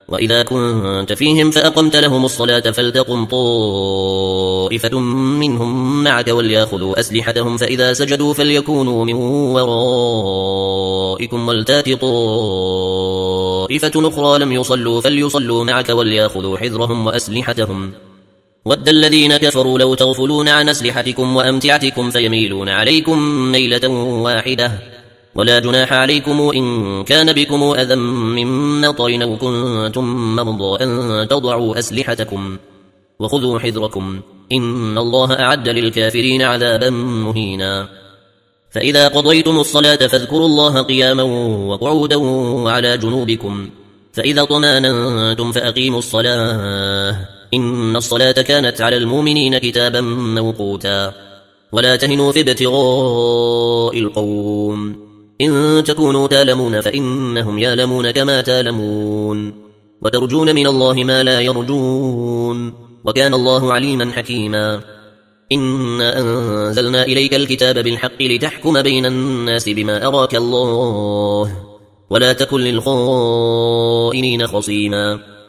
وإذا كنت فيهم فأقمت لهم الصلاة فلتقم طائفة منهم معك وليأخذوا أسلحتهم فإذا سجدوا فليكونوا من ورائكم ولتات طائفة أخرى لم يصلوا فليصلوا معك وليأخذوا حذرهم وأسلحتهم ود الذين كفروا لو تغفلون عن أسلحتكم وأمتعتكم فيميلون عليكم ميلة واحدة ولا جناح عليكم إن كان بكم أذى من مطر أو كنتم مرضى أن تضعوا أسلحتكم وخذوا حذركم إن الله أعد للكافرين عذابا مهينا فإذا قضيتم الصلاة فاذكروا الله قياما وقعودا وعلى جنوبكم فإذا طمأننتم فأقيموا الصلاة إن الصلاة كانت على المؤمنين كتابا موقوتا ولا تهنوا في ابتغاء القوم إن تكونوا تالمون فإنهم يالمون كما تالمون وترجون من الله ما لا يرجون وكان الله عليما حكيما إنا أنزلنا إليك الكتاب بالحق لتحكم بين الناس بما أراك الله ولا تكن للخائنين خصيما